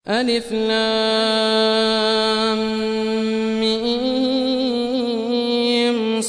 ألف لام ميم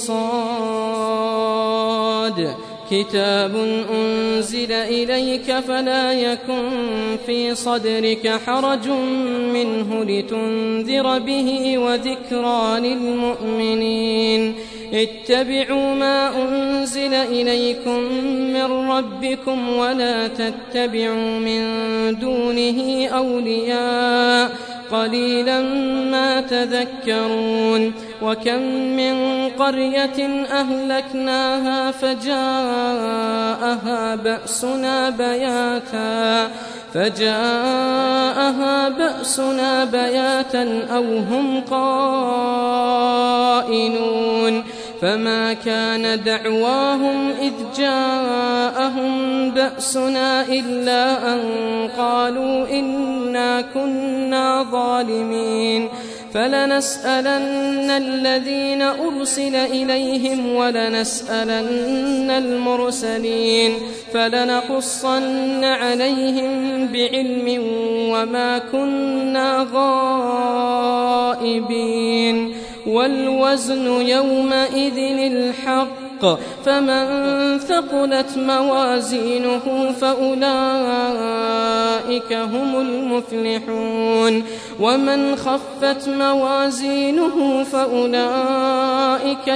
صاد كتاب أنزل إليك فلا يكن في صدرك حرج منه لتنذر به وذكرى للمؤمنين اتبعوا ما أنزل إليكم من ربكم ولا تتبعوا من دونه أولياء قليلا ما تذكرون وكم من قرية أهلكناها فجاءها بأسنا بياتا أو هم قائلون فما كان دعواهم إذ جاءهم بأسنا إلا أن قالوا إنا كنا ظالمين فلنسألن الذين أرسل إليهم ولنسألن المرسلين فلنقصن عليهم بعلم وما كنا غائبين والوزن يومئذ الحق فمن ثقلت موازينه فأولئك هم المفلحون ومن خفت موازينه فأولئك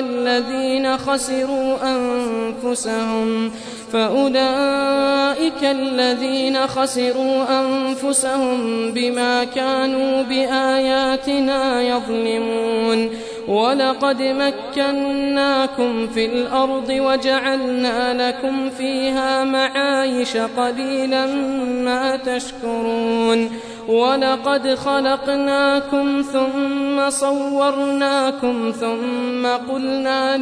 الذين خسروا أنفسهم بما كانوا بآياتنا يظلمون ولقد مكناكم في الأرض وجعلنا لكم فيها معايش قليلا ما تشكرون ولقد خلقناكم ثم صورناكم ثم قلنا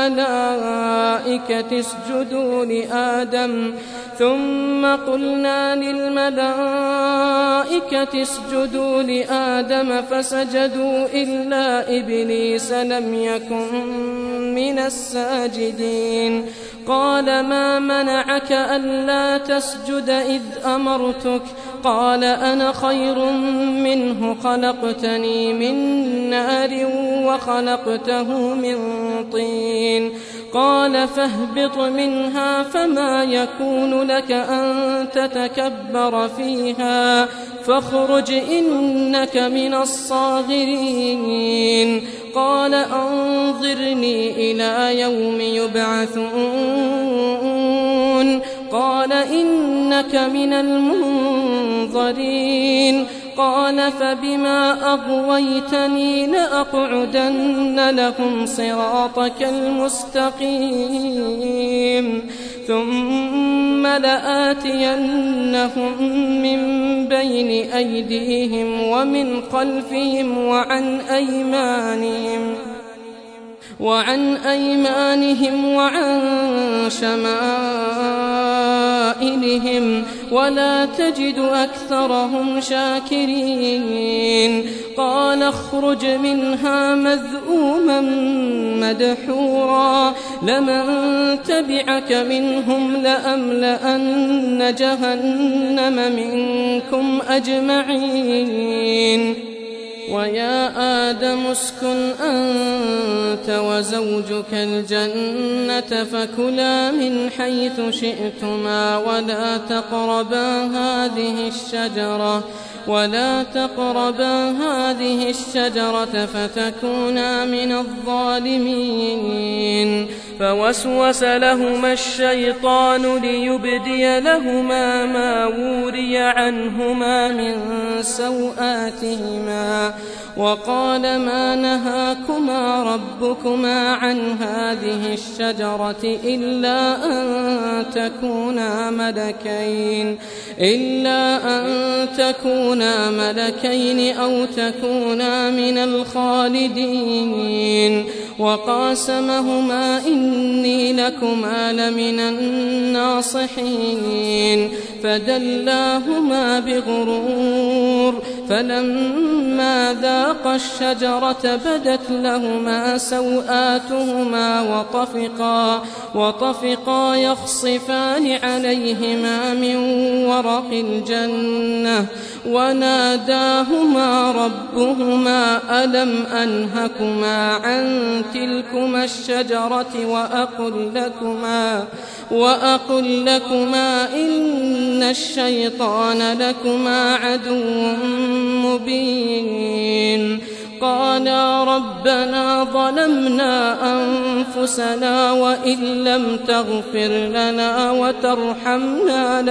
للملائكة اسجدوا لآدم فسجدوا إلا إبليس لم يكن من الساجدين قال ما منعك ألا تسجد إذ أمرتك قال أنا خير منه خلقتني من نار وخلقته من طين قال فاهبط منها فما يكون لك أن تتكبر فيها فاخرج إنك من الصاغرين قال أنظرني إلى يوم يبعثون قال إنك من المنظرين قال فبما أغويتني لأقعدن لهم صراطك المستقيم ثم لآتينهم من بين أيديهم ومن خلفهم وعن أيمانهم وعن شمائلهم ولا تجد أكثرهم شاكرين قال اخرج منها مذءوما مدحورا لمن تبعك منهم لأملأن جهنم منكم أجمعين ويا آدم اسكن أنت وزوجك الجنة فكلا من حيث شئتما ولا تقربا هذه الشجرة فتكونا من الظالمين فوسوس لهما الشيطان ليبدي لهما ما وري عنهما من سوآتهما وقال ما نهاكما ربكما عن هذه الشجرة إلا أن تكونا ملكين أو تكونا من الخالدين وقاسمهما إني لكما لمن الناصحين فدلاهما بغرور فلما ذاقا الشجرة بدت لهما سوآتهما وطفقا يخصفان عليهما من ورق الجنة وناداهما ربهما ألم أنهكما عن تلكما الشجرة وأقل لكما إن الشيطان لكما عدو مبين قالا ربنا ظلمنا أنفسنا وإن لم تغفر لنا وترحمنا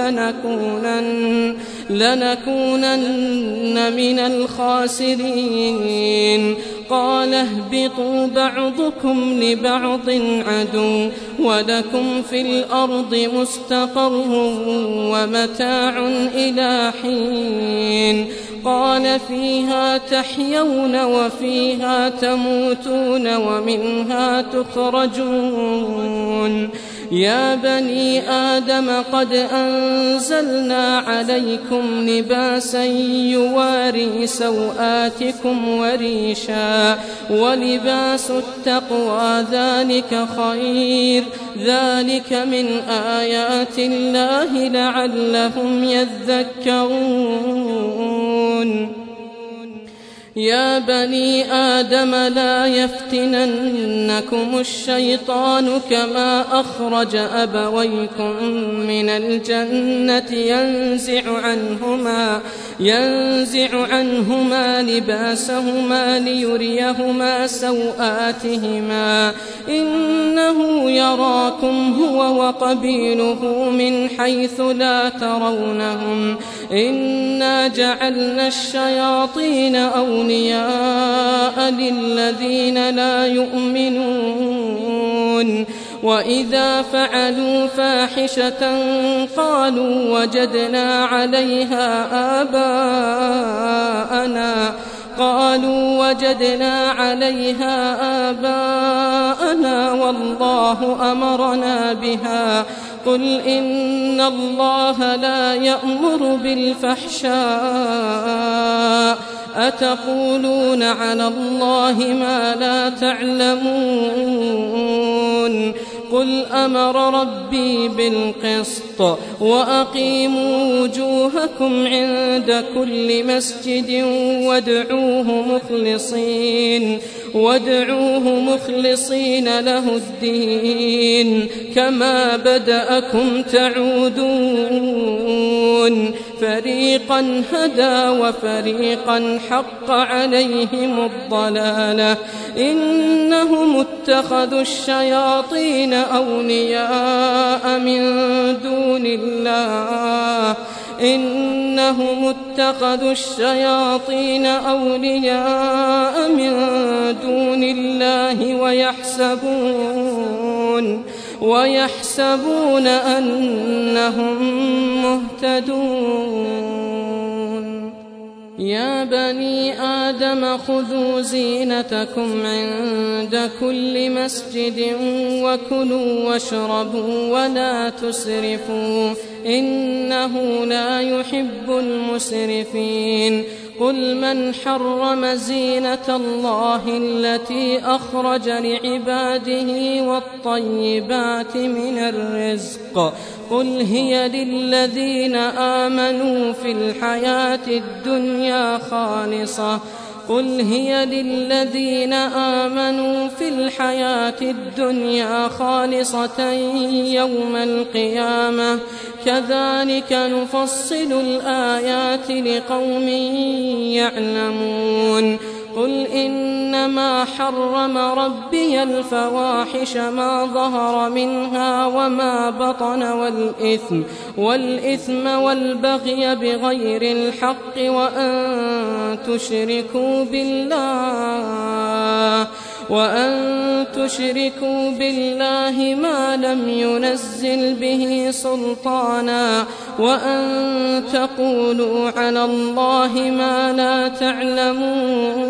لنكونن من الخاسرين قال اهبطوا بعضكم لبعض عدو ولكم في الأرض مستقر ومتاع إلى حين قال فيها تحيون وفيها تموتون ومنها تخرجون يا بني آدم قد أنزلنا عليكم لباسا يواري سوآتكم وريشا ولباس التقوى ذلك خير ذلك من آيات الله لعلهم يذكرون يا بني آدم لا يفتننكم الشيطان كما أخرج أبويكم من الجنة ينزع عنهما لباسهما ليريهما سوآتهما إنه يراكم هو وقبيله من حيث لا ترونهم إنا جعلنا الشياطين أولياء للذين لا يؤمنون وإذا فعلوا فاحشة قالوا وجدنا عليها آباءنا والله أمرنا بها قل إن الله لا يأمر بالفحشاء أتقولون على الله ما لا تعلمون قل أمر ربي بالقسط وأقيموا وجوهكم عند كل مسجد وادعوه مخلصين له الدين كما بدأكم تعودون فريقا هدى وفريقا حق عليهم الضلالة إنهم اتخذوا الشياطين أولياء من دون الله ويحسبون أنهم مهتدون يا بني آدم خذوا زينتكم عند كل مسجد وكلوا واشربوا ولا تسرفوا إنه لا يحب المسرفين قل من حرم زينة الله التي أخرج لعباده والطيبات من الرزق قل هي للذين آمنوا في الحياة الدنيا خالصة يوم القيامة كذلك نفصل الآيات لقوم يعلمون قل إنما حرم ربي الفواحش ما ظهر منها وما بطن والإثم والبغي بغير الحق وأن تشركوا بالله ما لم ينزل به سلطانا وأن تقولوا على الله ما لا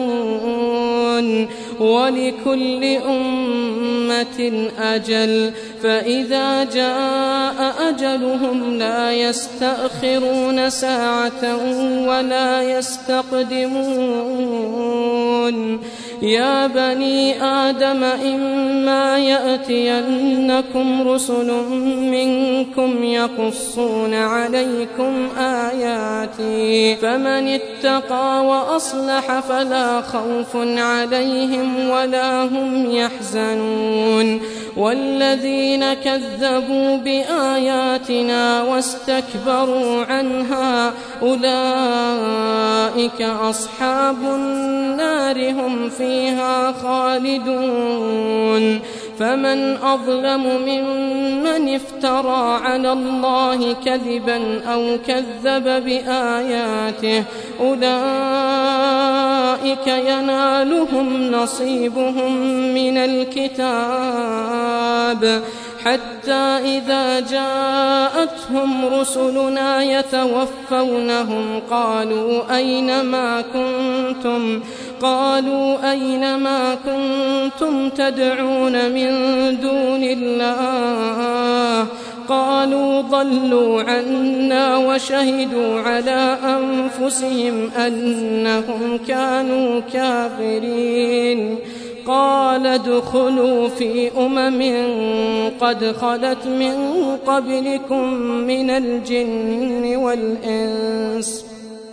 تعلمون ولكل أمة أجل فإذا جاء أجلهم لا يستأخرون ساعة ولا يستقدمون يا بني آدم إما يأتينكم رسل منكم يقصون عليكم آياتي فمن اتقى وأصلح فلا خوف عليهم ولا هم يحزنون والذين كذبوا بآياتنا واستكبروا عنها أولئك أصحاب النار هم فيها خالدون فمن أظلم ممن افترى على الله كذبا أو كذب بآياته أولئك ينالهم نصيبهم من الكتاب حتى إذا جاءتهم رسلنا يتوفونهم قالوا أين ما كنتم تدعون من دون الله قالوا ضلوا عنا وشهدوا على أنفسهم أنهم كانوا كافرين قال ادخلوا في قد خلت من قبلكم من الجن والإنس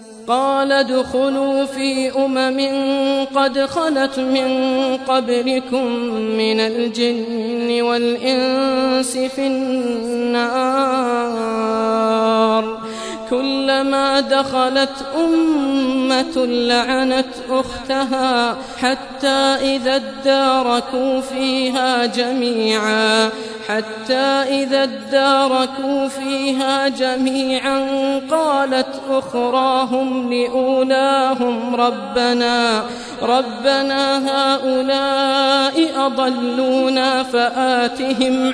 قد خلت من قبلكم من الجن والإنس في النار كلما دخلت أمة لعنت أختها حتى إذا اداركوا فيها جميعا قالت أخراهم لأولاهم ربنا هؤلاء أضلونا فآتهم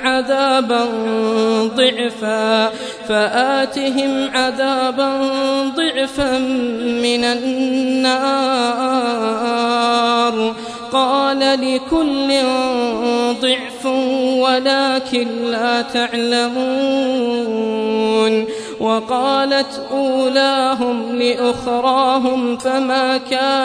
عذابا ضعفا من النار قال لكل ضعف ولكن لا تعلمون وقالت أولاهم لأخراهم فما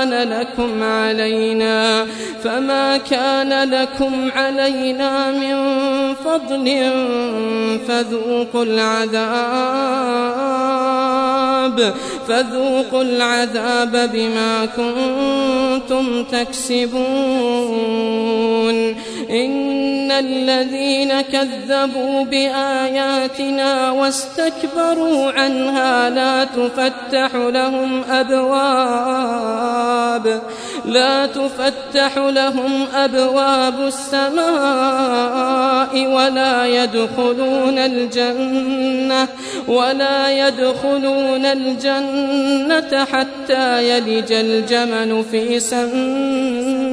كان لكم علينا من فضل فذوقوا العذاب بما كنتم تكسبون إن الذين كذبوا بآياتنا واستكبروا عنها لا تفتح لهم أبواب السماء ولا يدخلون الجنة حتى يلج الجمل في سم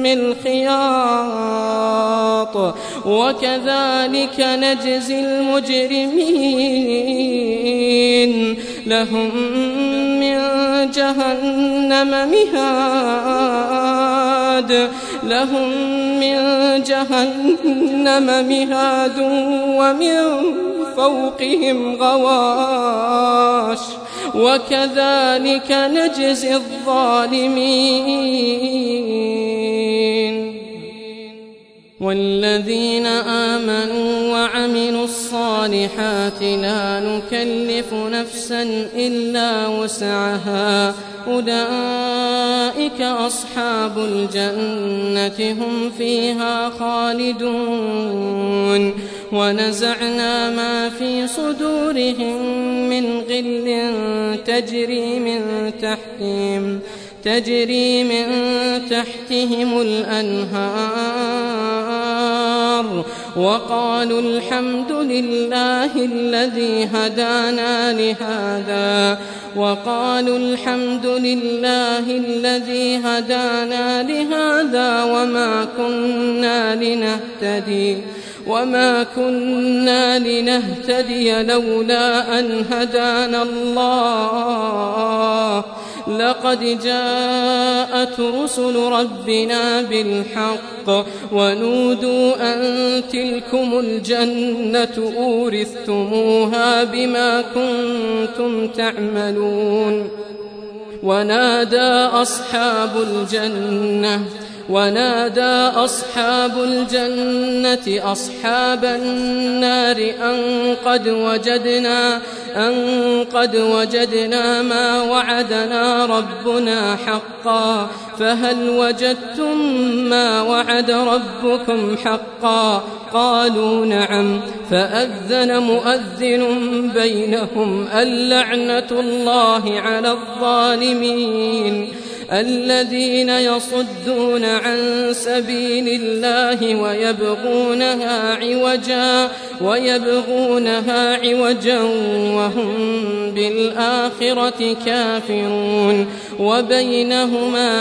الخياط وكذلك نجزي المجرمين لهم من جهنم مهاد ومن فوقهم غواش وكذلك نجزي الظالمين والذين آمنوا وعملوا الصالحات لا نكلف نفسا إلا وسعها أولئك أصحاب الجنة هم فيها خالدون ونزعنا ما في صدورهم من غل تجري من تحتهم الأنهار وقالوا الحمد لله الذي هدانا لهذا وما كنا لنهتدي لولا أن هدانا الله لقد جاءت رسل ربنا بالحق ونودوا أن تلكم الجنة أورثتموها بما كنتم تعملون. ونادى أصحاب الجنة أصحاب النار أن قد وجدنا ما وعدنا ربنا حقا فهل وجدتم ما وعد ربكم حقا؟ قالوا نعم. فأذن مؤذن بينهم اللعنة الله على الظالمين الذين يصدون عن سبيل الله ويبغونها عوجا وهم بالآخرة كافرون. وبينهما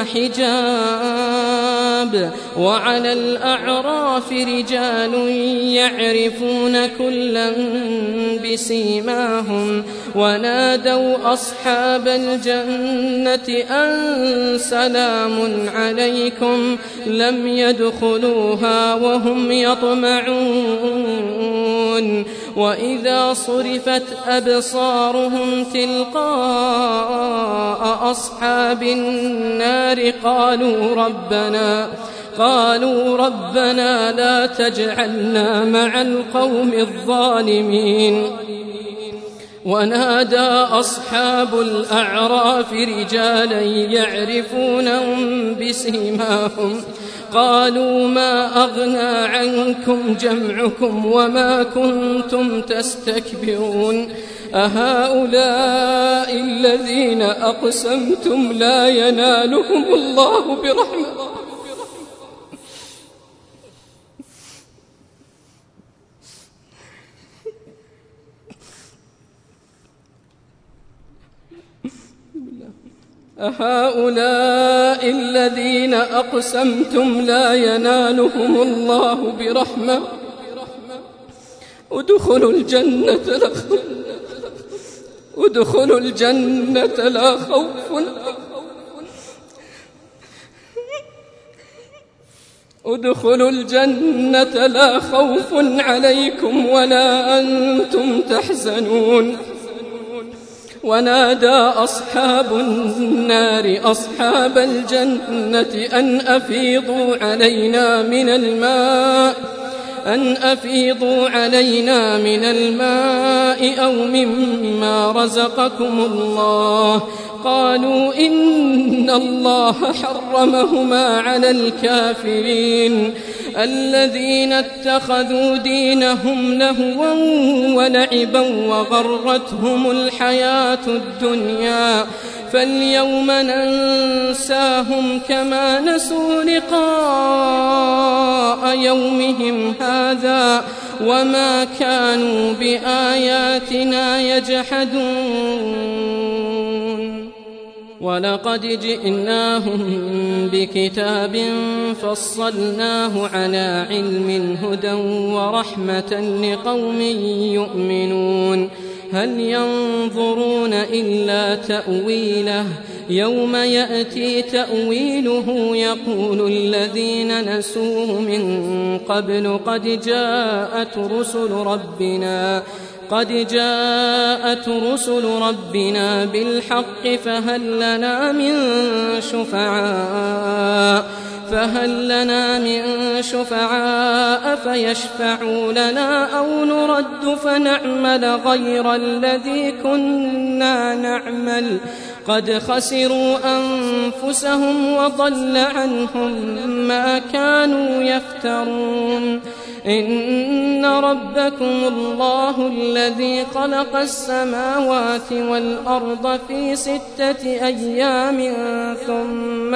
حجاب. وعلى الأعراف رجال يعرفون كلا بسيماهم ونادوا أصحاب الجنة أن سلام عليكم لم يدخلوها وهم يطمعون. وإذا صرفت أبصارهم تلقاء أصحاب النار قالوا ربنا لا تجعلنا مع القوم الظالمين. ونادى أصحاب الأعراف رجالا يعرفونهم بسيماهم قالوا ما أغنى عنكم جمعكم وما كنتم تستكبرون أهؤلاء الذين أقسمتم لا ينالهم الله برحمة أهؤلاء الذين أقسمتم لا ينالهم الله برحمة ادخلوا الجنة لا خوف عليكم ولا أنتم تحزنون. ونادى أصحاب النار أصحاب الجنة أن أفيضوا علينا من الماء أو مما رزقكم الله. قالوا إن الله حرمهما على الكافرين الذين اتخذوا دينهم لهوا ولعبا وغرتهم الحياة الدنيا فاليوم ننساهم كما نسوا لقاء يومهم هذا وما كانوا بآياتنا يجحدون. ولقد جئناهم بكتاب فصلناه على علم هدى ورحمة لقوم يؤمنون. هل ينظرون إلا تأويله يوم يأتي تأويله يقول الذين نسوه من قبل قد جاءت رسل ربنا بالحق فهل لنا من شفعاء فيشفعوا لنا أو نرد فنعمل غير الذي كنا نعمل قد خسروا أنفسهم وضل عنهم ما كانوا يفترون. إن ربكم الله الذي خلق السماوات والأرض في 6 أيام ثم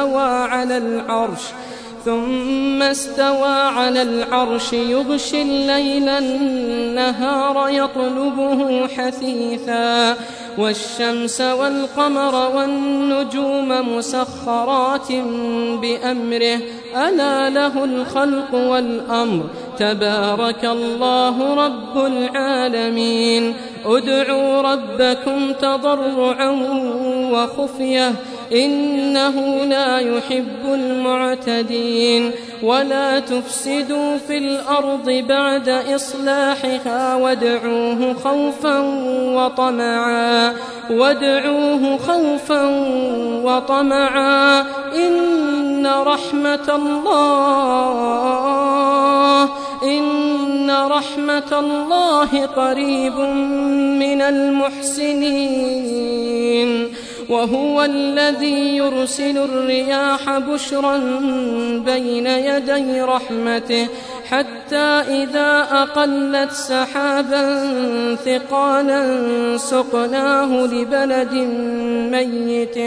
استوى على العرش يغشي الليل النهار يطلبه حثيثا والشمس والقمر والنجوم مسخرات بأمره ألا له الخلق والأمر تبارك الله رب العالمين. ادعوا ربكم تضرعا وخفية إنه لا يحب المعتدين ولا تفسدوا في الأرض بعد إصلاحها وادعوه خوفا وطمعا إن رحمة الله قريب من المحسنين وهو الذي يرسل الرياح بشرا بين يدي رحمته حتى إذا أقلت سحابا ثقالا سقناه لبلد ميت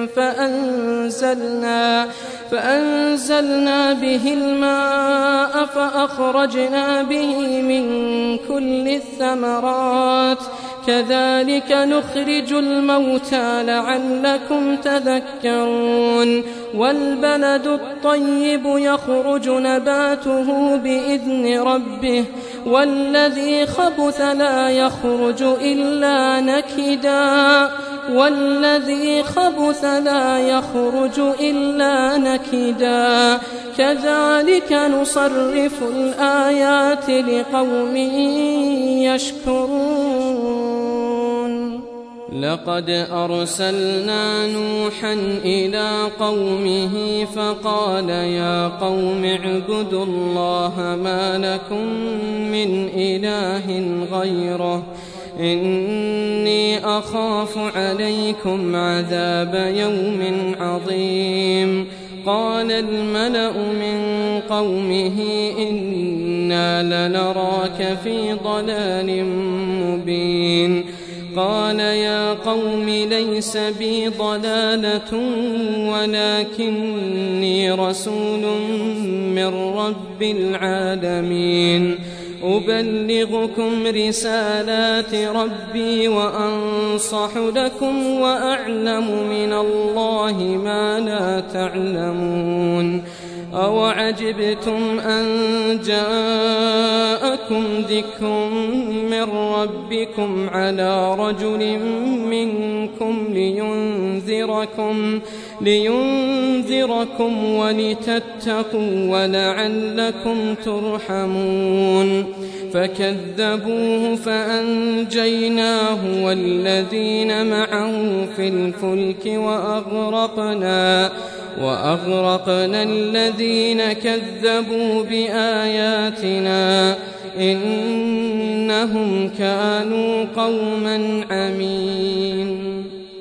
فأنزلنا به الماء فأخرجنا به من كل الثمرات كذلك نخرج الموتى لعلكم تذكرون والبلد الطيب يخرج نباته بإذن ربه والذي خبث لا يخرج إلا نكدا كذلك نصرف الآيات لقوم يشكرون لقد أرسلنا نوحا إلى قومه فقال يا قوم اعبدوا الله ما لكم من إله غيره إني أخاف عليكم عذاب يوم عظيم قال الملأ من قومه إنا لنراك في ضلال مبين قال يا قوم ليس بي ضلالة ولكني رسول من رب العالمين أبلغكم رسالات ربي وأنصح لكم وأعلم من الله ما لا تعلمون أوعجبتم أن جاءكم ذكر من ربكم على رجل منكم لينذركم ولتتقوا ولعلكم ترحمون فكذبوه فأنجيناه والذين معه في الفلك وأغرقنا الذين كذبوا بآياتنا إنهم كانوا قوما عمين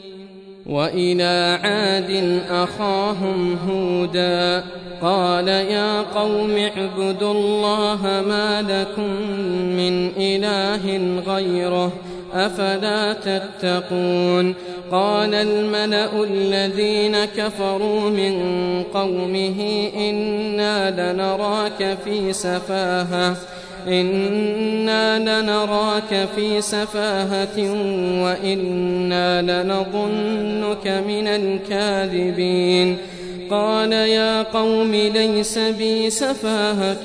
وإلى عاد أخاهم هودا قال يا قوم اعبدوا الله ما لكم من إله غيره أفلا تتقون قال الملأ الذين كفروا من قومه إنا لنراك في سفاهة وإنا لنظنك من الكاذبين قال يا قوم ليس بي سفاهة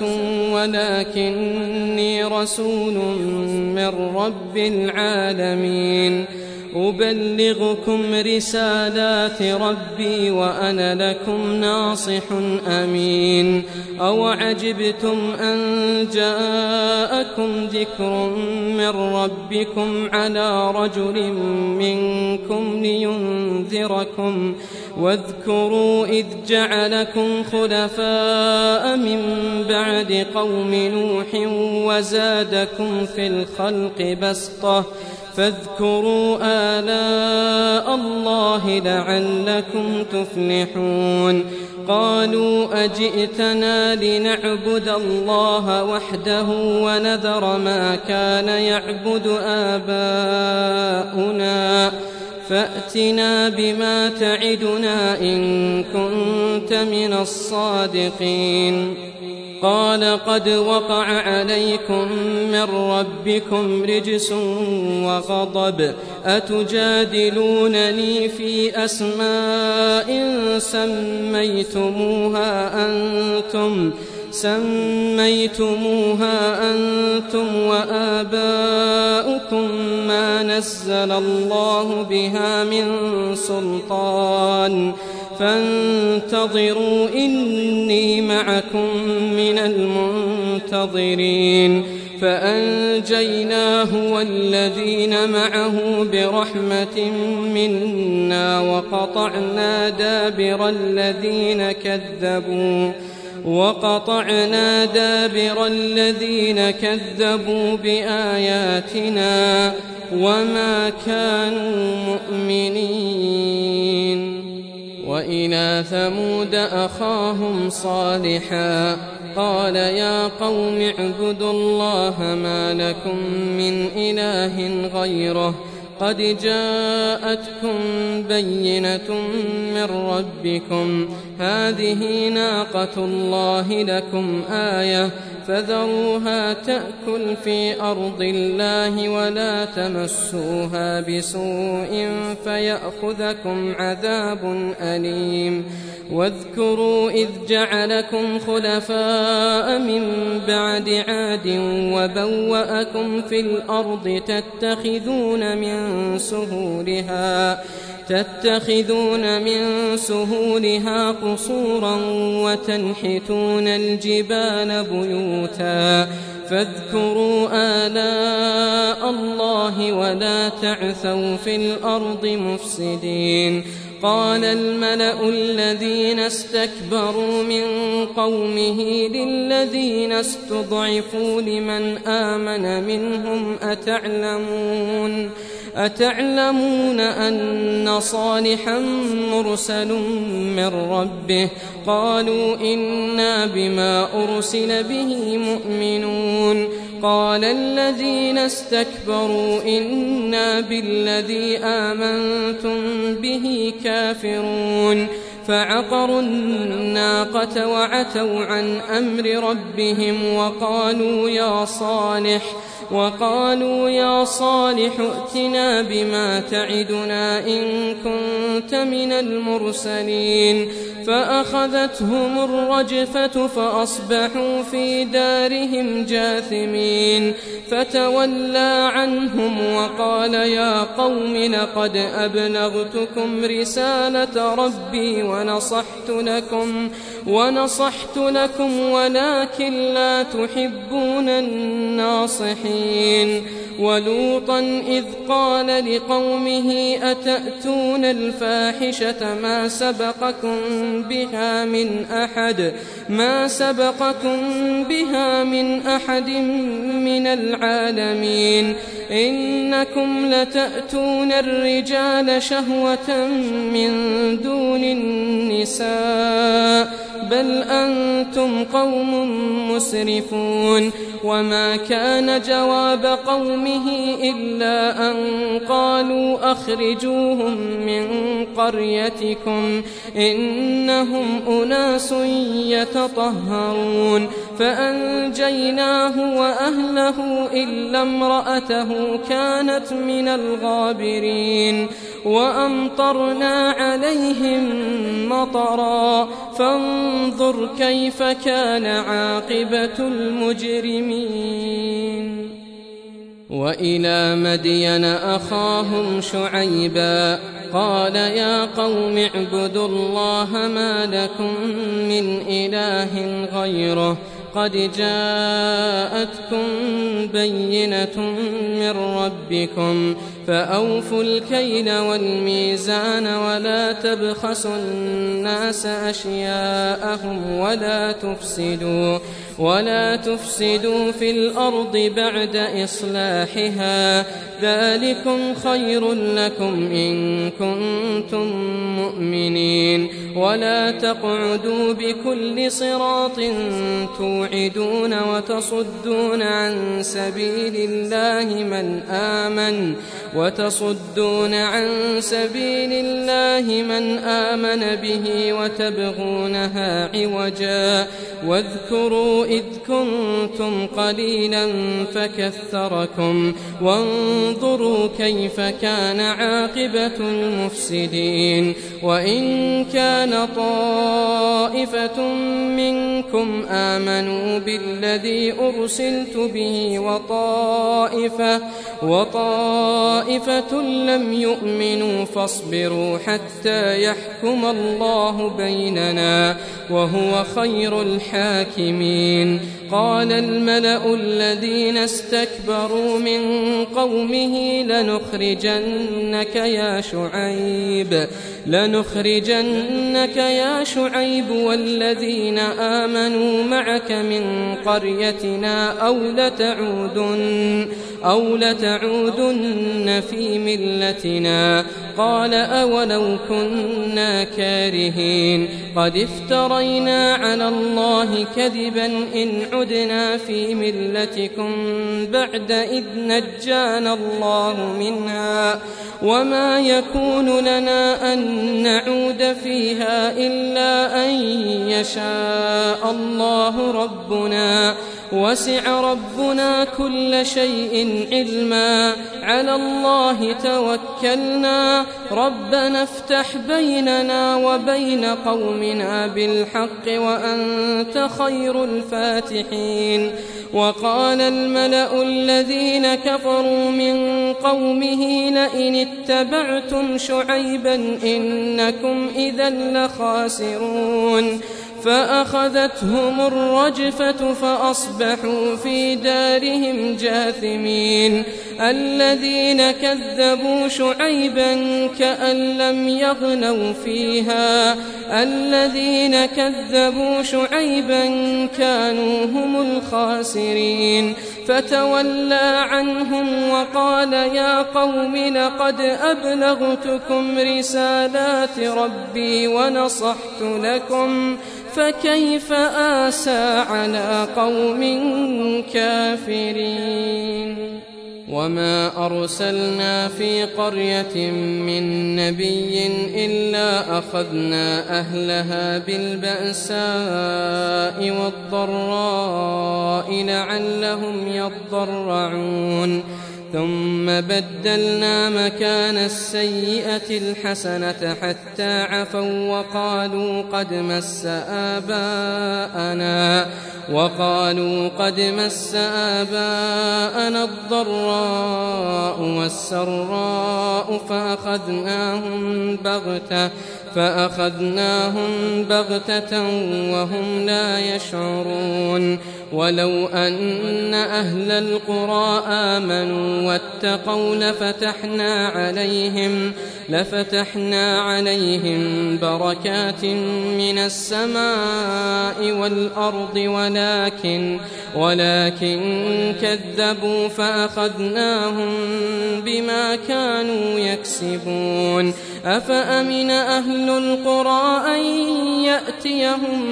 ولكني رسول من رب العالمين أبلغكم رسالات ربي وأنا لكم ناصح أمين أوعجبتم أن جاءكم ذكر من ربكم على رجل منكم لينذركم واذكروا إذ جعلكم خلفاء من بعد قوم نوح وزادكم في الخلق بسطة فاذكروا آلاء الله لعلكم تفلحون قالوا أجئتنا لنعبد الله وحده ونذر ما كان يعبد آباؤنا فأتنا بما تعدنا إن كنت من الصادقين قال قد وقع عليكم من ربكم رجس وغضب أتجادلونني في أسماء سميتموها أنتم وآباؤكم ما نزل الله بها من سلطان فانتظروا إني معكم من المنتظرين فأنجيناه والذين معه برحمة منا وقطعنا دابر الذين كذبوا بآياتنا وما كانوا مؤمنين. وإلى ثمود أخاهم صالحا قال يا قوم اعبدوا الله ما لكم من إله غيره قد جاءتكم بينة من ربكم هذه ناقة الله لكم آية فذروها تأكل في أرض الله ولا تمسوها بسوء فيأخذكم عذاب أليم. واذكروا إذ جعلكم خلفاء من بعد عاد وبوأكم في الأرض تتخذون من سهولها قصورا وتنحتون الجبال بيوتا فاذكروا آلاء الله ولا تعثوا في الأرض مفسدين. قال الملأ الذين استكبروا من قومه للذين استضعفوا لمن آمن منهم أتعلمون أن صالحا مرسل من ربه قالوا إنا بما أرسل به مؤمنون. قال الذين استكبروا إنا بالذي آمنتم به كافرون. فعقروا الناقة وعتوا عن أمر ربهم وقالوا يا صالح ائتنا بما تعدنا إن كنت من المرسلين. فأخذتهم الرجفة فأصبحوا في دارهم جاثمين. فتولى عنهم وقال يا قوم لقد أبلغتكم رسالة ربي ونصحت لكم ولكن لا تحبون الناصحين. ولوطا إذ قال لقومه أتأتون الفاحشة ما سبقكم بها من أحد من العالمين. إنكم لتأتون الرجال شهوة من دون النساء بل أنتم قوم مسرفون. وما كان جواب قومه إلا أن قالوا أخرجوهم من قريتكم إنهم أناس يتطهرون. فأنجيناه وأهله إلا امرأته كانت من الغابرين. وأمطرنا عليهم مطرا فانظر كيف كان عاقبة المجرمين. وإلى مدين أخاهم شعيبا قال يا قوم اعبدوا الله ما لكم من إله غيره قد جاءتكم بينة من ربكم فأوفوا الكيل والميزان ولا تبخسوا الناس أشياءهم ولا تفسدوا في الأرض بعد إصلاحها ذلكم خير لكم إن كنتم مؤمنين. ولا تقعدوا بكل صراط توعدون وتصدون عن سبيل الله وتصدون عن سبيل الله من آمن به وتبغونها عوجا واذكروا إذ كنتم قليلا فكثركم وانظروا كيف كان عاقبة المفسدين وإن كان طائفة منكم آمنوا بالذي أرسلت به وطائفة لم يؤمنوا فاصبروا حتى يحكم الله بيننا وهو خير الحاكمين قال الملأ الذين استكبروا من قومه لنخرجنك يا شعيب والذين آمنوا معك من قريتنا أو لتعودن في ملتنا قال أولو كنا كارهين قد افترينا على الله كذبا إن عدنا في ملتكم بعد إذ نجانا الله منها وما يكون لنا أن نعود فيها إلا أن يشاء الله ربنا وسع ربنا كل شيء علما على الله توكلنا ربنا افتح بيننا وبين قومنا بالحق وأنت خير الفاتحين وقال الملأ الذين كفروا من قومه لئن اتبعتم شعيبا إنكم إذا لخاسرون فأخذتهم الرجفة فأصبحوا في دارهم جاثمين الذين كذبوا شعيبا كأن لم يغنوا فيها الذين كذبوا شعيبا كانوا هم الخاسرين فتولى عنهم وقال يا قوم لقد أبلغتكم رسالات ربي ونصحت لكم فكيف آسى على قوم كافرين وما أرسلنا في قرية من نبي إلا أخذنا أهلها بالبأساء والضراء لعلهم يضرعون ثم بدلنا مكان السيئة الحسنة حتى عفوا وقالوا قد مس آباءنا الضراء والسراء فأخذناهم بغتة وهم لا يشعرون ولو أن أهل القرى آمنوا واتقوا لفتحنا عليهم بركات من السماء والأرض ولكن كذبوا فأخذناهم بما كانوا يكسبون أفأمن أهل القرى أن يأتيهم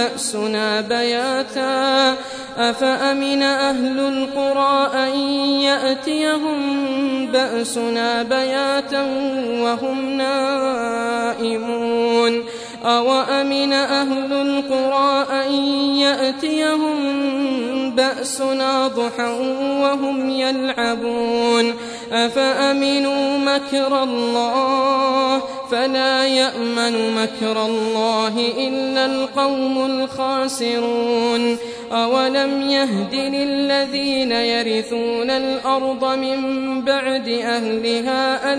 بأسنا بياتا وهم نائمون أوأمن أهل القرى أن يأتيهم بأسنا ضحى وهم يلعبون أفأمنوا مكر الله فلا يأمن مكر الله إلا القوم الخاسرون أولم يهد للذين يرثون الأرض من بعد أهلها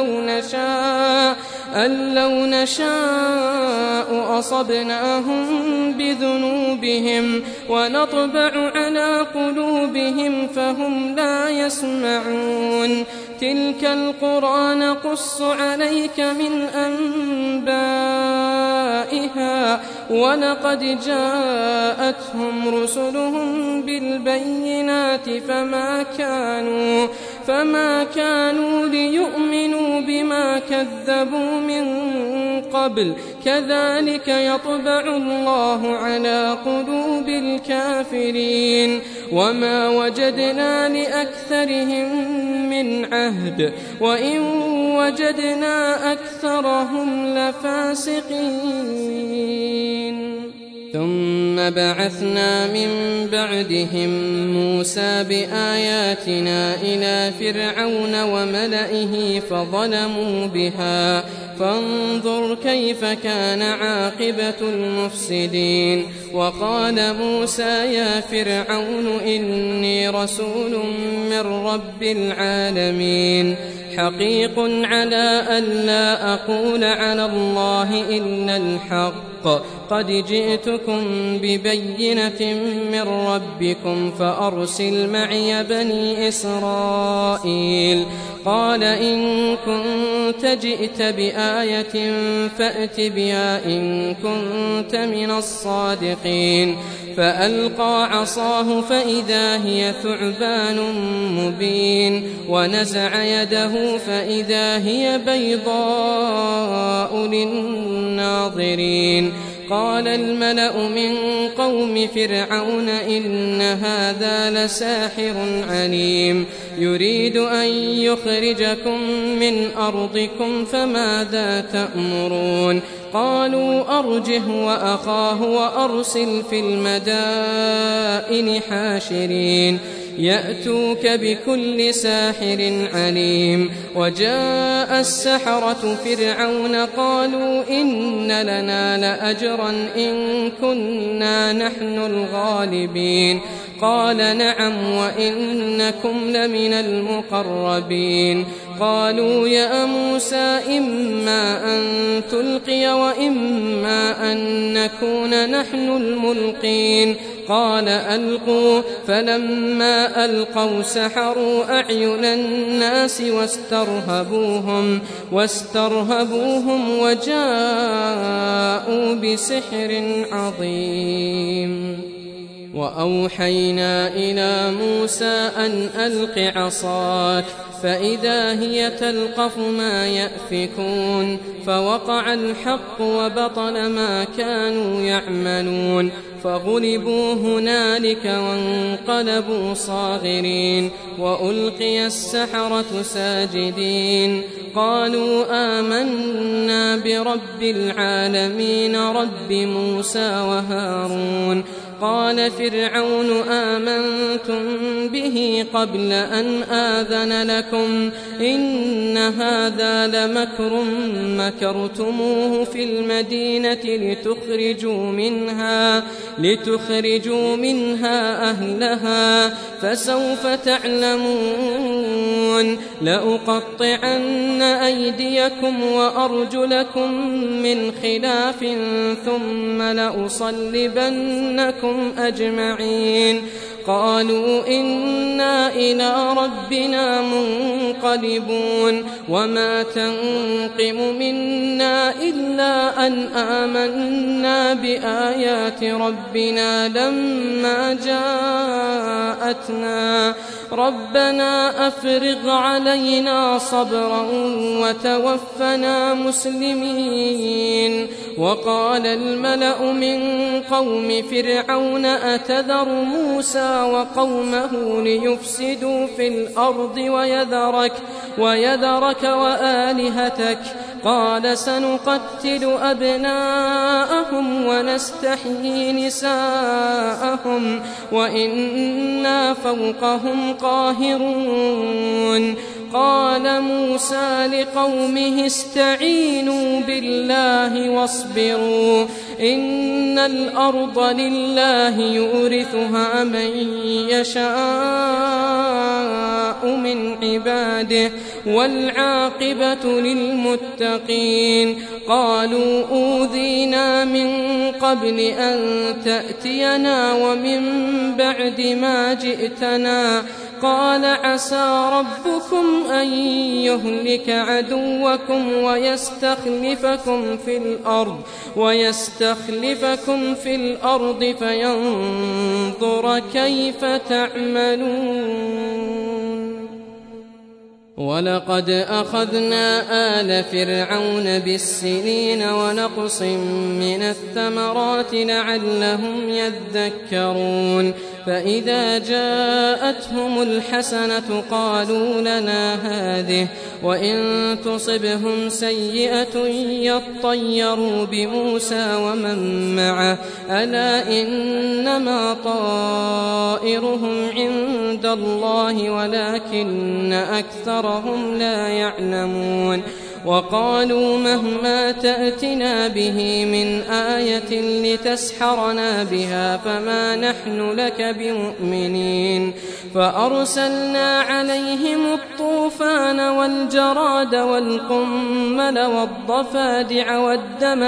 أن لو نشاء أصبناهم بذنوبهم ونطبع على قلوبهم فهم لا يسمعون تلك القرى نقص عليك من أنبائها ولقد فما كانوا ليؤمنوا بما كذبوا من قبل كذلك يطبع الله على قلوب الكافرين وما وجدنا لأكثرهم من عهد وإن وجدنا أكثرهم لفاسقين ثم بعثنا من بعدهم موسى بآياتنا إلى فرعون وملئه فظلموا بها فانظر كيف كان عاقبة المفسدين وقال موسى يا فرعون إني رسول من رب العالمين حقيق على ألا أقول على الله إلا الحق قد جئتكم ببينة من ربكم فأرسل معي بني إسرائيل قال إن كنت جئت بآية فأت بها إن كنت من الصادقين فألقى عصاه فإذا هي ثعبان مبين ونزع يده فإذا هي بيضاء للناظرين قال الملأ من قوم فرعون إن هذا لساحر عليم يريد أن يخرجكم من أرضكم فماذا تأمرون قالوا أرجه وأخاه وأرسل في المدائن حاشرين يأتوك بكل ساحر عليم وجاء السحرة فرعون قالوا إن لنا لأجرا إن كنا نحن الغالبين قال نعم وإنكم لمن المقربين قالوا يا موسى إما أن تلقي وإما أن نكون نحن الملقين قال ألقوا فلما ألقوا سحروا أعين الناس واسترهبوهم وجاءوا بسحر عظيم وأوحينا إلى موسى أن ألق عصاك فإذا هي تلقف ما يأفكون فوقع الحق وبطل ما كانوا يعملون فغلبوا هنالك وانقلبوا صاغرين وألقي السحرة ساجدين قالوا آمنا برب العالمين رب موسى وهارون قال فرعون آمنتم به قبل أن آذن لكم إن هذا لمكر مكرتموه في المدينة لتخرجوا منها أهلها فسوف تعلمون لأقطعن أيديكم وأرجلكم من خلاف ثم لأصلبنكم أجمعين قالوا إنا إلى ربنا منقلبون وما تنقم منا إلا أن آمنا بآيات ربنا لما جاءتنا ربنا أفرغ علينا صبرا وتوفنا مسلمين وقال الملأ من قوم فرعون أتذر موسى وقومه ليفسدوا في الأرض ويذرك وآلهتك قال سنقتل أبناءهم ونستحيي نساءهم وإنا فوقهم قاهرون قال موسى لقومه استعينوا بالله واصبروا إن الأرض لله يورثها من يشاء من عباده والعاقبة للمتقين قالوا أوذينا من قبل أن تأتينا ومن بعد ما جئتنا قال عسى ربكم أن يهلك عدوكم ويستخلفكم في الأرض فينظر كيف تعملون ولقد أخذنا آل فرعون بالسنين ونقص من الثمرات لعلهم يذكرون فإذا جاءتهم الحسنة قالوا لنا هذه وإن تصبهم سيئة يطيروا بموسى ومن معه ألا إنما طائرهم عند الله ولكن أكثرهم لا يعلمون وقالوا مهما تأتنا به من آية لتسحرنا بها فما نحن لك بمؤمنين فأرسلنا عليهم الطوفان والجراد والقمل والضفادع والدم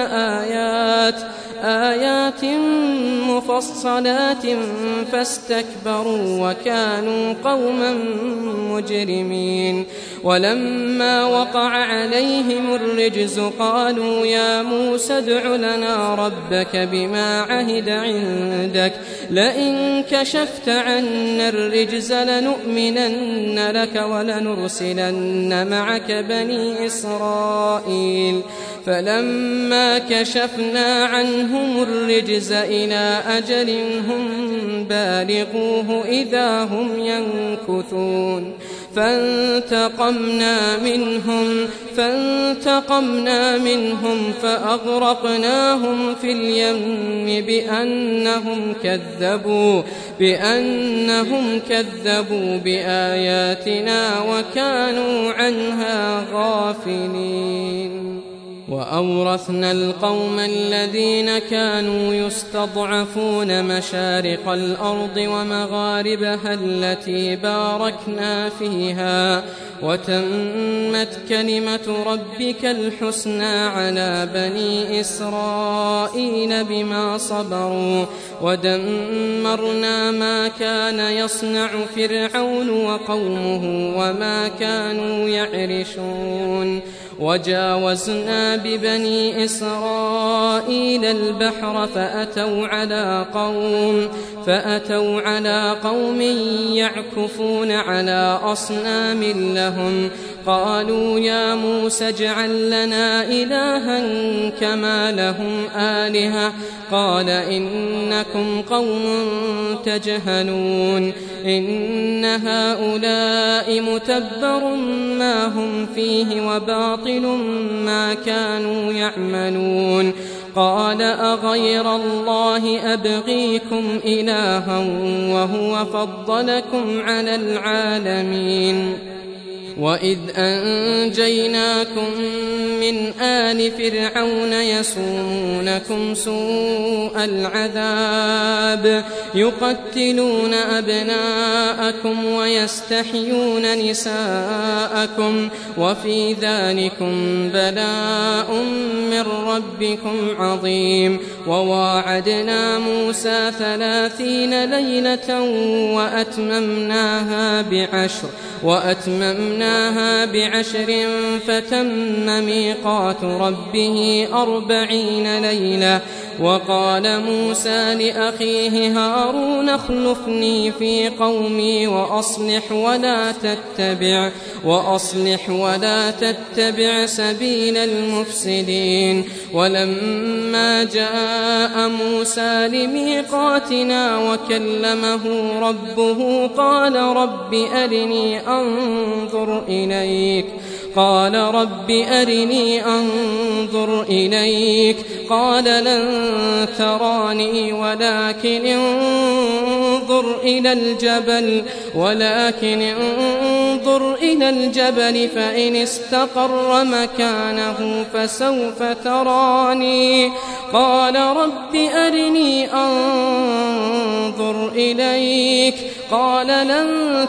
آيات مفصلات فاستكبروا وكانوا قوما مجرمين ولما وقع عليهم الرجز قالوا يا موسى ادع لنا ربك بما عهد عندك لئن كشفت عنا الرجز لنؤمنن لك ولنرسلن معك بني إسرائيل فلما كشفنا عنهم الرجز إلى أجل هم بالغوه إذا هم ينكثون فانتقمنا منهم فأغرقناهم في اليم بأنهم كذبوا بآياتنا وكانوا عنها غافلين وأورثنا القوم الذين كانوا يستضعفون مشارق الأرض ومغاربها التي باركنا فيها وتمت كلمة ربك الحسنى على بني إسرائيل بما صبروا ودمرنا ما كان يصنع فرعون وقومه وما كانوا يعرشون وجاوزنا ببني إسرائيل البحر فأتوا على قوم يعكفون على أصنام لهم قالوا يا موسى اجعل لنا إلها كما لهم آلهة قال إنكم قوم تجهلون إن هؤلاء متبر ما هم فيه وباطل ما كانوا يعملون قال أغير الله أبغيكم إلها وهو فضلكم على العالمين وإذ أنجيناكم من آل فرعون يسومونكم سوء العذاب يقتلون أبناءكم ويستحيون نساءكم وفي ذلكم بلاء من ربكم عظيم وواعدنا موسى 30 ليلة وأتممناها بعشر فتم ميقات ربه 40 ليلة وقال موسى لأخيه هارون اخلفني في قومي وأصلح ولا تتبع سبيل المفسدين ولما جاء موسى لميقاتنا وكلمه ربه قال رب أرني أنظر إليك قال لن تراني ولكن انظر إلى الجبل فإن استقر مكانه فسوف تراني قال رب أرني أنظر إليك قال لن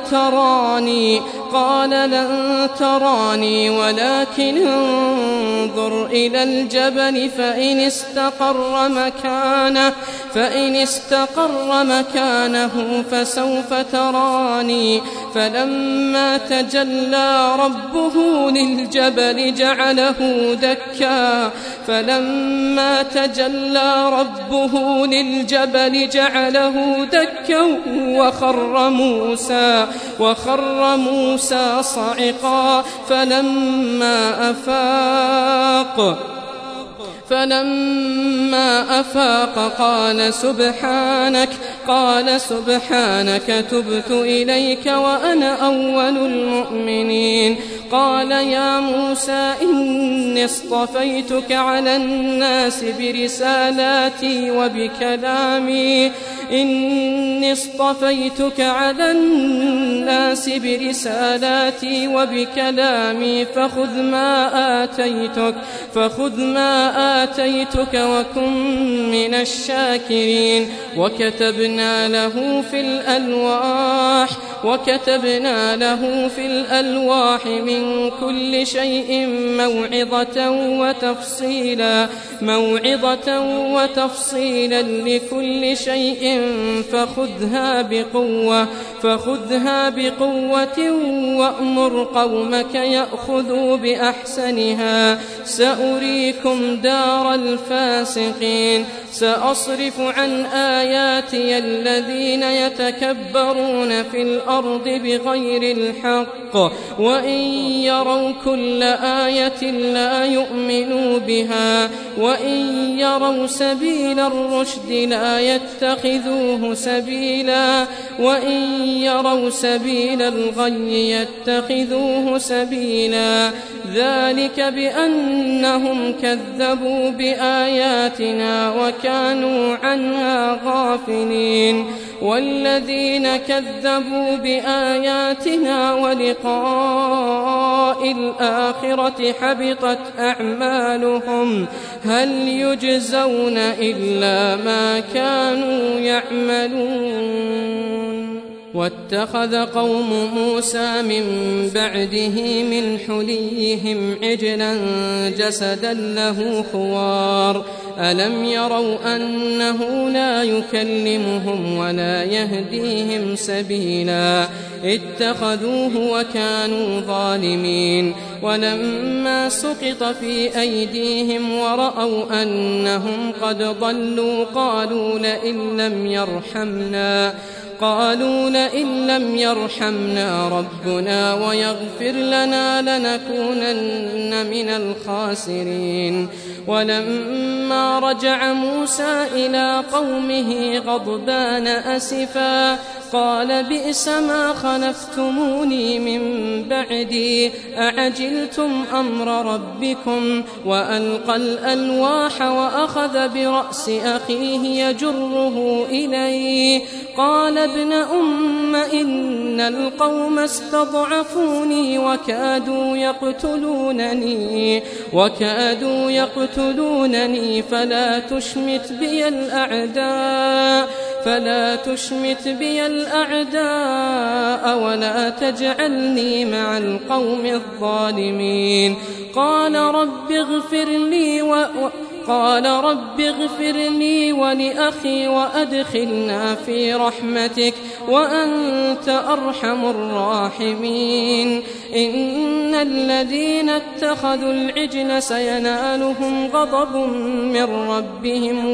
تراني ولكن انظر إلى الجبل فإن استقر فإن استقر مكانه فسوف تراني فلما تجلى ربه للجبل جعله دكا وخر موسى صعقا فلما أفاق قال سبحانك تبت إليك وأنا أول المؤمنين. قال يا موسى إني اصطفيتك على الناس برسالاتي وبكلامي فخذ ما آتيتك وكن من الشاكرين. وكتبنا له في الألواح من كل شيء موعظة وتفصيلا لكل شيء فخذها بقوة وأمر قومك يأخذوا بأحسنها سأريكم دار الفاسقين. سأصرف عن آياتي الذين يتكبرون في الأرض بغير الحق وإن يروا كل آية لا يؤمنوا بها وإن يروا سبيل الرشد لا يتخذوه سبيلا وإن يروا سبيل الغي يتخذوه سبيلا. ذلك بأنهم كذبوا بآياتنا وكانوا عنها غافلين. والذين كذبوا بآياتنا ولقاء الآخرة حبطت أعمالهم هل يجزون إلا ما كانوا يعملون. واتخذ قوم موسى من بعده من حليهم عجلا جسدا له خوار ألم يروا أنه لا يكلمهم ولا يهديهم سبيلا اتخذوه وكانوا ظالمين. ولما سقط في أيديهم ورأوا أنهم قد ضلوا قالوا لئن لم يرحمنا ربنا ويغفر لنا لنكونن من الخاسرين. ولما رجع موسى إلى قومه غضبان أسفا قال بئس ما خلفتموني من بعدي أعجلتم أمر ربكم. وألقى الألواح وأخذ برأس أخيه يجره إليه قال ابن أم إن القوم استضعفوني وكادوا يقتلونني فلا تشمت بي الأعداء ولا تجعلني مع القوم الظالمين. قال رب اغفر لي ولأخي وأدخلنا في رحمتك وأنت أرحم الراحمين. إن الذين اتخذوا العجل سينالهم غضب من ربهم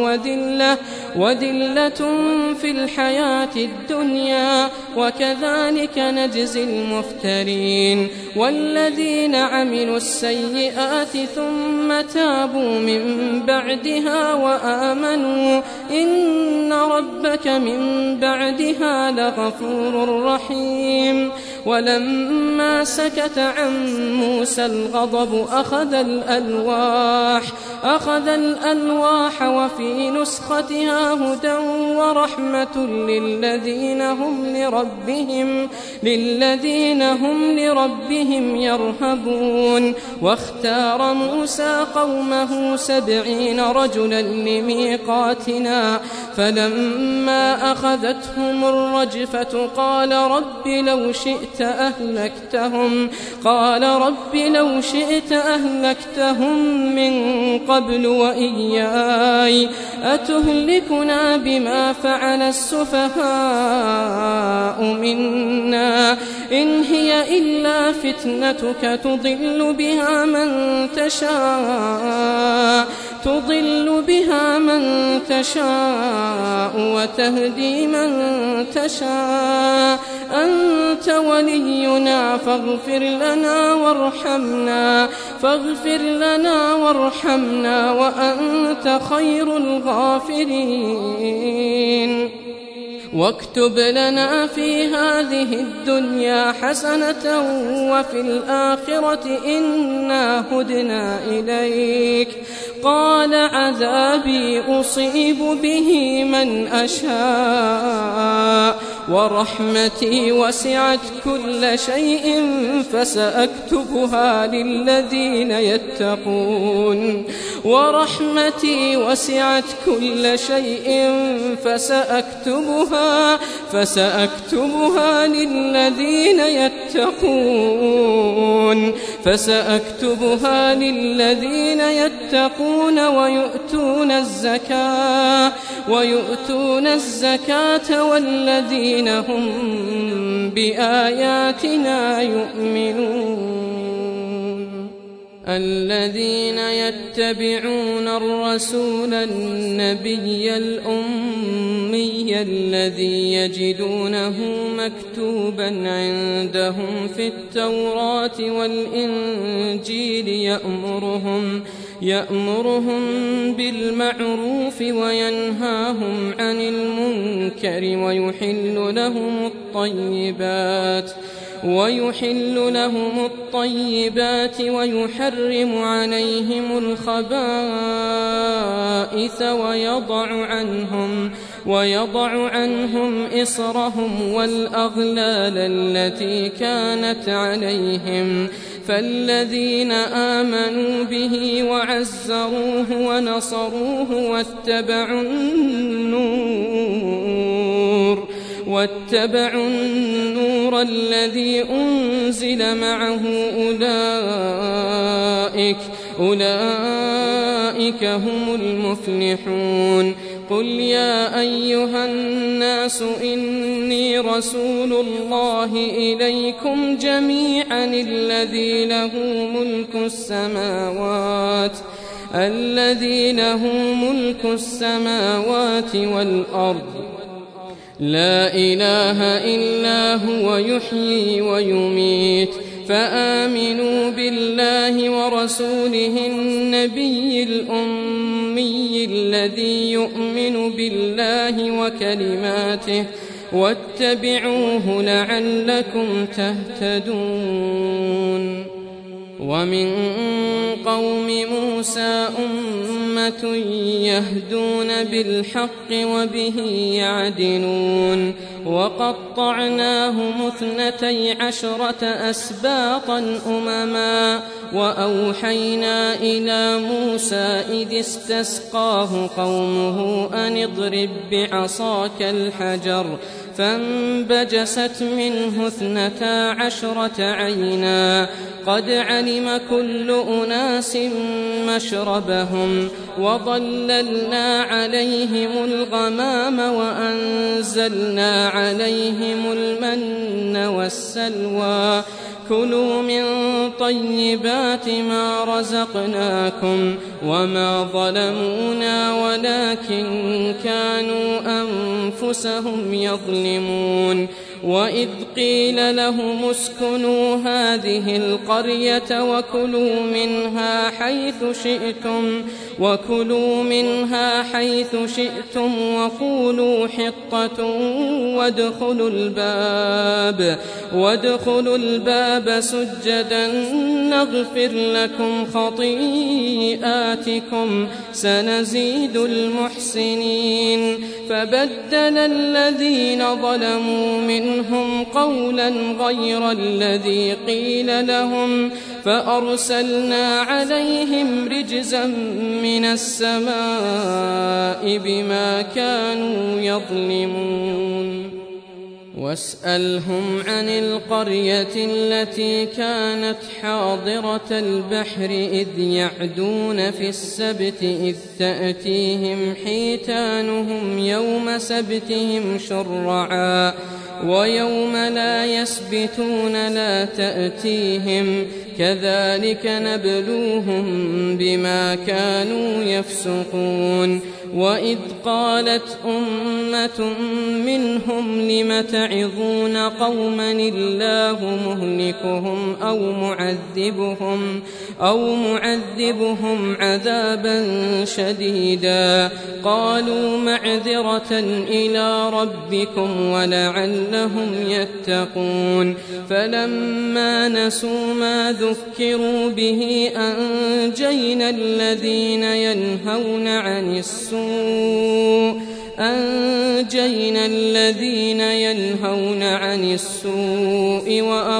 وذلة في الحياة الدنيا وكذلك نجزي المفترين. والذين عملوا السيئات ثم تابوا من بعدها وآمنوا إن ربك من بعدها لغفور رحيم. ولما سكت عن موسى الغضب أخذ الألواح وفي نسختها هدى ورحمة للذين هم لربهم يرهبون. واختار موسى قومه 70 رجلا لميقاتنا فلما أخذتهم الرجفة قال رب لو شئت أهلكتهم من قبل وإياي أتهلكنا بما فعل السفهاء منا إن هي إلا فتنتك تضل بها من تشاء وتهدي من تشاء أنت ولينا فاغفر لنا وارحمنا وأنت خير الغافرين واكتب لنا في هذه الدنيا حسنة وفي الآخرة إنا هدنا إليك قال عذابي أصيب به من أشاء ورحمتي وسعت كل شيء فسأكتبها للذين يتقون ويؤتون الزكاة والذين هم بآياتنا يؤمنون الذين يتبعون الرسول النبي الأمي الذي يجدونه مكتوبا عندهم في التوراة والإنجيل يأمرهم بالمعروف وينهاهم عن المنكر ويحل لهم الطيبات ويحرم عليهم الخبائث ويضع عنهم إصرهم والأغلال التي كانت عليهم فالذين آمنوا به وعزروه ونصروه واتبعوا النور الذي أنزل معه أولئك هم المفلحون قل يا أيها الناس إني رسول الله إليكم جميعا الذي له ملك السماوات والأرض لا إله إلا هو يحيي ويميت فآمنوا بالله ورسوله النبي الأمي الذي يؤمن بالله وكلماته واتبعوه لعلكم تهتدون ومن قوم موسى أمة يهدون بالحق وبه يعدلون وقطعناهم 12 أسباطا أمما وأوحينا إلى موسى إذ استسقاه قومه أن اضرب بعصاك الحجر فانبجست منه 12 عينا قد علم كل أناس مشربهم وظللنا عليهم الغمام وأنزلنا عليهم المن والسلوى كلوا من طيبات ما رزقناكم وما ظلمونا ولكن كانوا أنفسهم يظلمون وإذ قيل لهم اسكنوا هذه القرية وكلوا منها حيث شئتم وقولوا حطة وادخلوا الباب سجدا نغفر لكم خطيئاتكم سنزيد المحسنين فبدل الذين ظلموا منهم قولا غير الذي قيل لهم فأرسلنا عليهم رجزا من السماء بما كانوا يظلمون واسألهم عن القرية التي كانت حاضرة البحر إذ يعدون في السبت إذ تأتيهم حيتانهم يوم سبتهم شرعا ويوم لا يسبتون لا تأتيهم كذلك نبلوهم بما كانوا يفسقون وإذ قالت أمة منهم لم تعظون قوما الله مهلكهم أو معذبهم عذابا شديدا قالوا معذرة إلى ربكم ولعلهم يتقون فلما نسوا ما ذكروا به أنجينا الذين ينهون عن السوء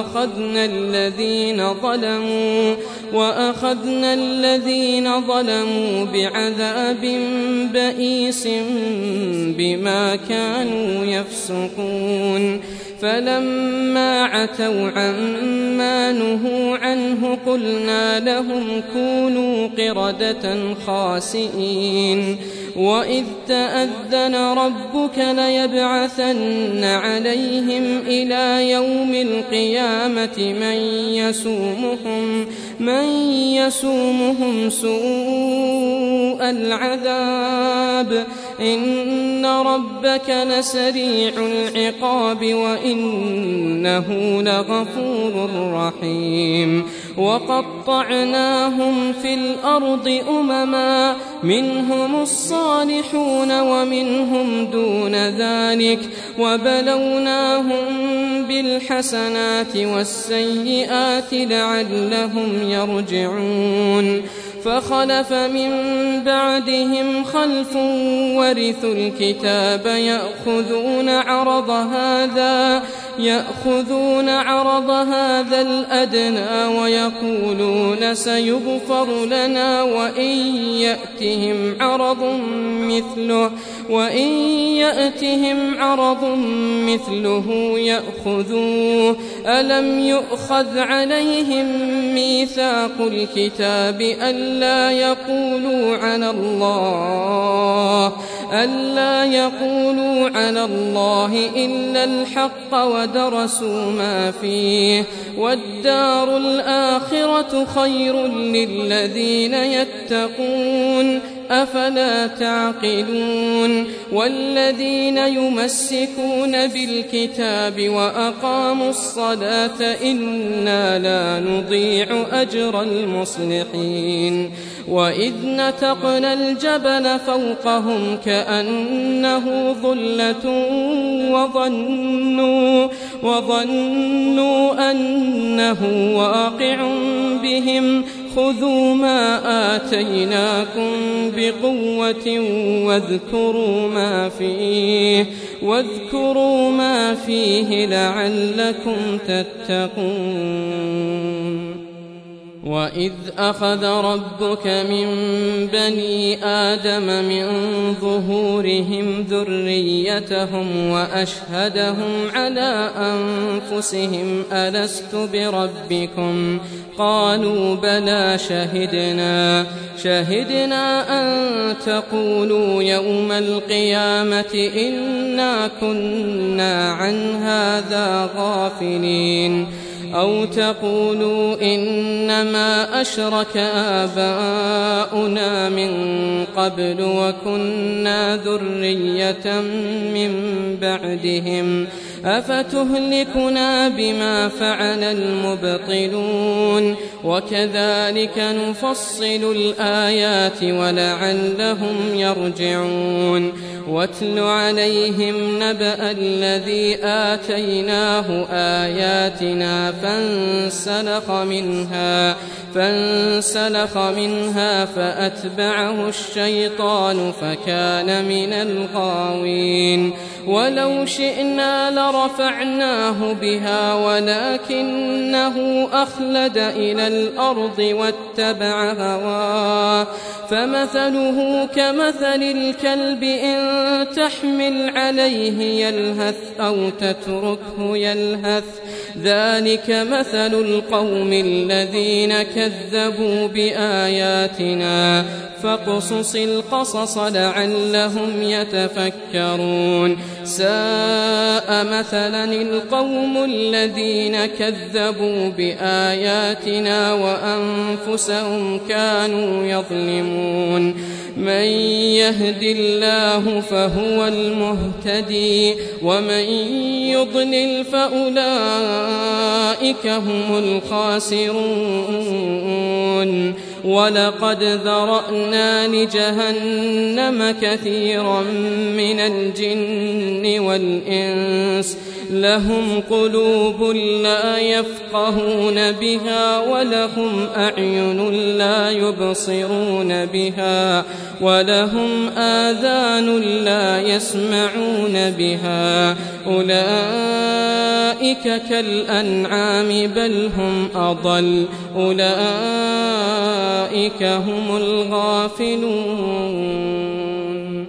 وأخذنا الذين ظلموا بعذاب بئيس بما كانوا يفسقون فلما عتوا عما نهوا عنه قلنا لهم كونوا قردة خاسئين وإذ تأذن ربك ليبعثن عليهم إلى يوم القيامة من يسومهم سوء العذاب إن ربك لسريع العقاب وإنه لغفور رحيم وقطعناهم في الأرض أمما منهم الصالحون ومنهم دون ذلك وبلوناهم بالحسنات والسيئات لعلهم يرجعون فخلف من بعدهم خلف ورثوا الكتاب يأخذون عرض هذا الأدنى ويقولون سيغفر لنا وإن يأتهم عرض مثله يأخذوه ألم يؤخذ عليهم ميثاق الكتاب ألا يقولوا على الله إلا الحق ودرسوا ما فيه والدار الآخرة خير للذين يتقون أفلا تعقلون والذين يمسكون بالكتاب وأقاموا الصلاة إنا لا نضيع أجر المصلحين وإذ نتقنا الجبل فوقهم كأنه ظلة وظنوا أنه واقع بهم خذوا ما آتيناكم بقوة واذكروا ما فيه لعلكم تتقون وإذ أخذ ربك من بني آدم من ظهورهم ذريتهم وأشهدهم على أنفسهم ألست بربكم قالوا بلى شهدنا أن تقولوا يوم القيامة إنا كنا عن هذا غافلين أو تقولوا إنما أشرك آباؤنا من قبل وكنا ذرية من بعدهم أفتهلكنا بما فعل المبطلون وكذلك نفصل الآيات ولعلهم يرجعون واتل عليهم نبأ الذي آتيناه آياتنا فانسلخ منها فأتبعه الشيطان فكان من الغاوين ولو شئنا لرفعناه بها ولكنه أخلد إلى الأرض واتبع هواه فمثله كمثل الكلب إن تحمل عليه يلهث أو تتركه يلهث ذلك مثل القوم الذين كذبوا بآياتنا فاقصص القصص لعلهم يتفكرون ساء مثلا القوم الذين كذبوا بآياتنا وأنفسهم كانوا يظلمون من يهد الله فهو المهتدي ومن يضلل فأولئك هم الخاسرون ولقد ذرأنا لجهنم كثيرا من الجن والإنس لهم قلوب لا يفقهون بها ولهم أعين لا يبصرون بها ولهم آذان لا يسمعون بها أولئك كالأنعام بل هم أضل أولئك هم الغافلون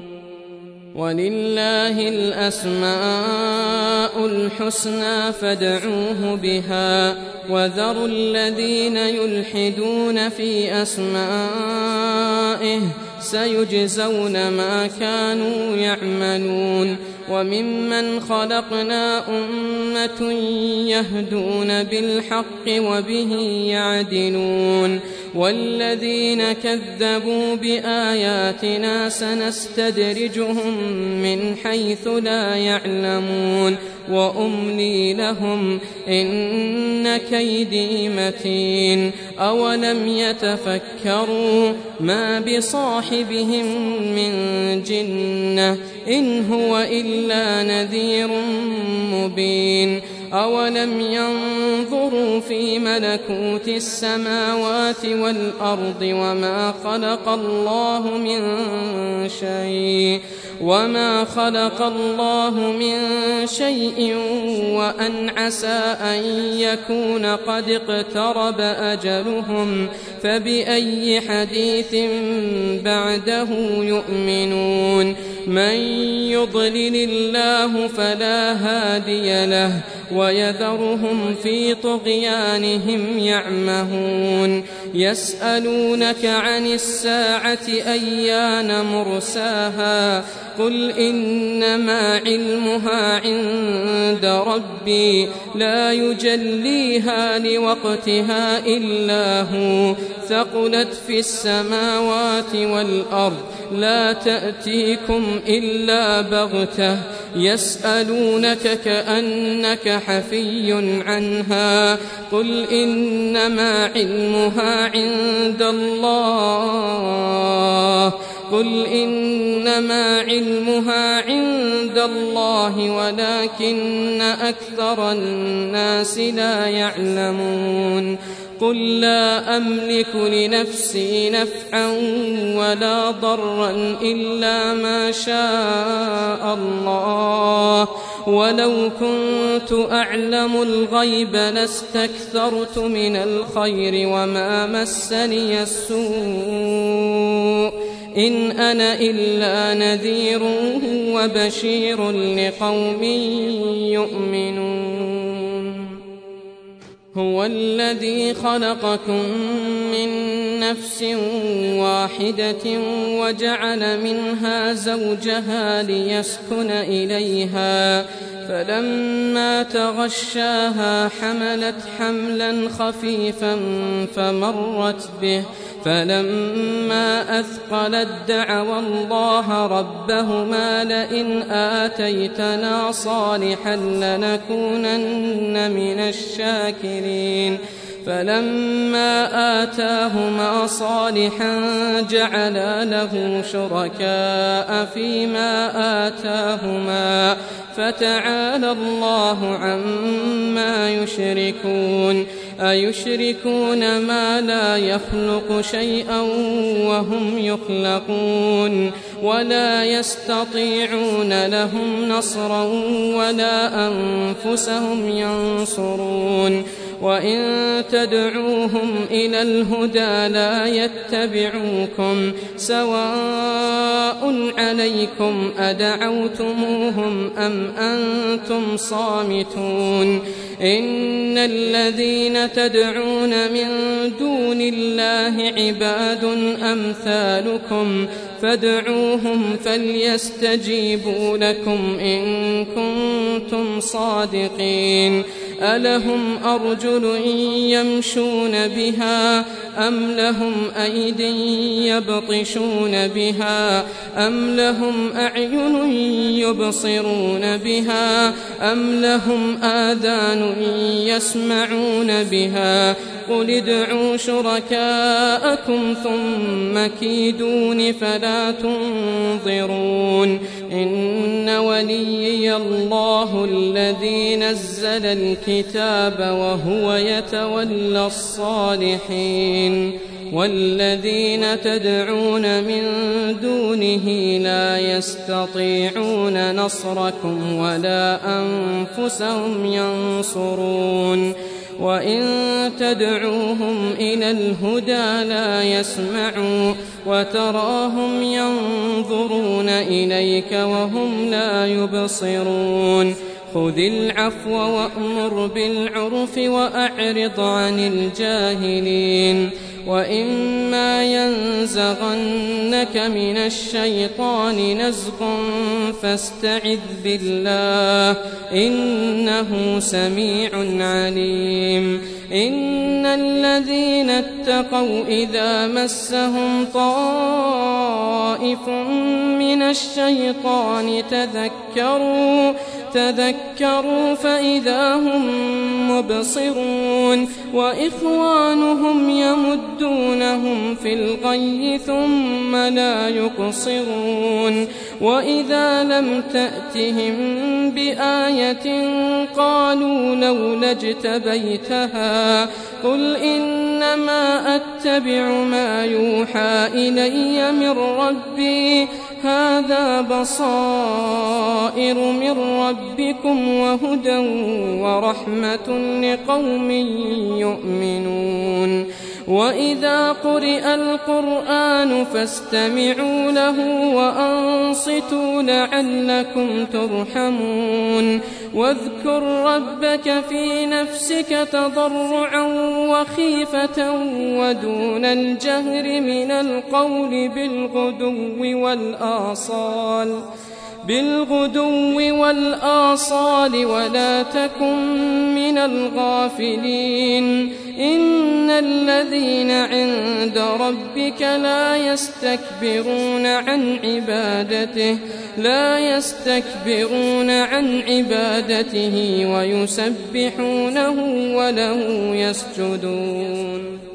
ولله الأسماء الحسنى فادعوه بها وذروا الذين يلحدون في أسمائه سيجزون ما كانوا يعملون وممن خلقنا أمة يهدون بالحق وبه يعدلون والذين كذبوا بآياتنا سنستدرجهم من حيث لا يعلمون وأملي لهم إن كيدي متين أولم يتفكروا ما بصاحبهم من جنة إن هو إلا نذير مبين أولم ينظروا في ملكوت السماوات والأرض وما خلق الله من شيء وأن عسى أن يكون قد اقترب أجلهم فبأي حديث بعده يؤمنون من يضلل الله فلا هادي له ويذرهم في طغيانهم يعمهون يسألونك عن الساعة أيان مرساها قل إنما علمها عند ربي لا يجليها لوقتها إلا هو ثقلت في السماوات والأرض لا تأتيكم إلا بغتة يسألونك كأنك حفي عنها قل إنما علمها عند الله ولكن أكثر الناس لا يعلمون قل لا أملك لنفسي نفعا ولا ضرا إلا ما شاء الله ولو كنت أعلم الغيب لاستكثرت من الخير وما مسني السوء إن أنا إلا نذير وبشير لقوم يؤمنون هو الذي خلقكم من نفس واحدة وجعل منها زوجها ليسكن إليها فلما تغشاها حملت حملا خفيفا فمرت به فلما أثقلت دعوا الله ربهما لئن آتيتنا صالحا لنكونن من الشاكرين فلما آتاهما صالحا جعلا له شركاء فيما آتاهما فتعالى الله عما يشركون أيشركون ما لا يخلق شيئا وهم يخلقون ولا يستطيعون لهم نصرا ولا أنفسهم ينصرون وإن تدعوهم إلى الهدى لا يتبعوكم سواء عليكم أدعوتموهم أم أنتم صامتون إن الذين تدعون من دون الله عباد أمثالكم فادعوهم فليستجيبوا لكم إن كنتم صادقين ألهم أرجل يمشون بها أم لهم أيد يبطشون بها أم لهم أعين يبصرون بها أم لهم آذان يسمعون بها قل ادعوا شركاءكم ثم كيدون فلا تنظرون إن وليي الله الذي نزل الكتاب وهو يتولى الصالحين والذين تدعون من دونه لا يستطيعون نصركم ولا أنفسهم ينصرون وإن تدعوهم إلى الهدى لا يسمعوا وتراهم ينظرون إليك وهم لا يبصرون خذ العفو وأمر بالعرف وأعرض عن الجاهلين وإما ينزغنك من الشيطان نزغ فاستعذ بالله إنه سميع عليم إن الذين اتقوا إذا مسهم طائف من الشيطان تذكروا فإذا هم مبصرون وإخوانهم يمدونهم في الغي ثم لا يقصرون وإذا لم تأتهم بآية قالوا لولا اجتبيتها قل إنما أتبع ما يوحى إلي من ربي هذا بصائر من ربكم وهدى ورحمة لقوم يؤمنون وإذا قرئ القرآن فاستمعوا له وأنصتوا لعلكم ترحمون واذكر ربك في نفسك تضرعا وخيفة ودون الجهر من القول بالغدو والآصال ولا تكن من الغافلين إن الذين عند ربك لا يستكبرون عن عبادته ويسبحونه وله يسجدون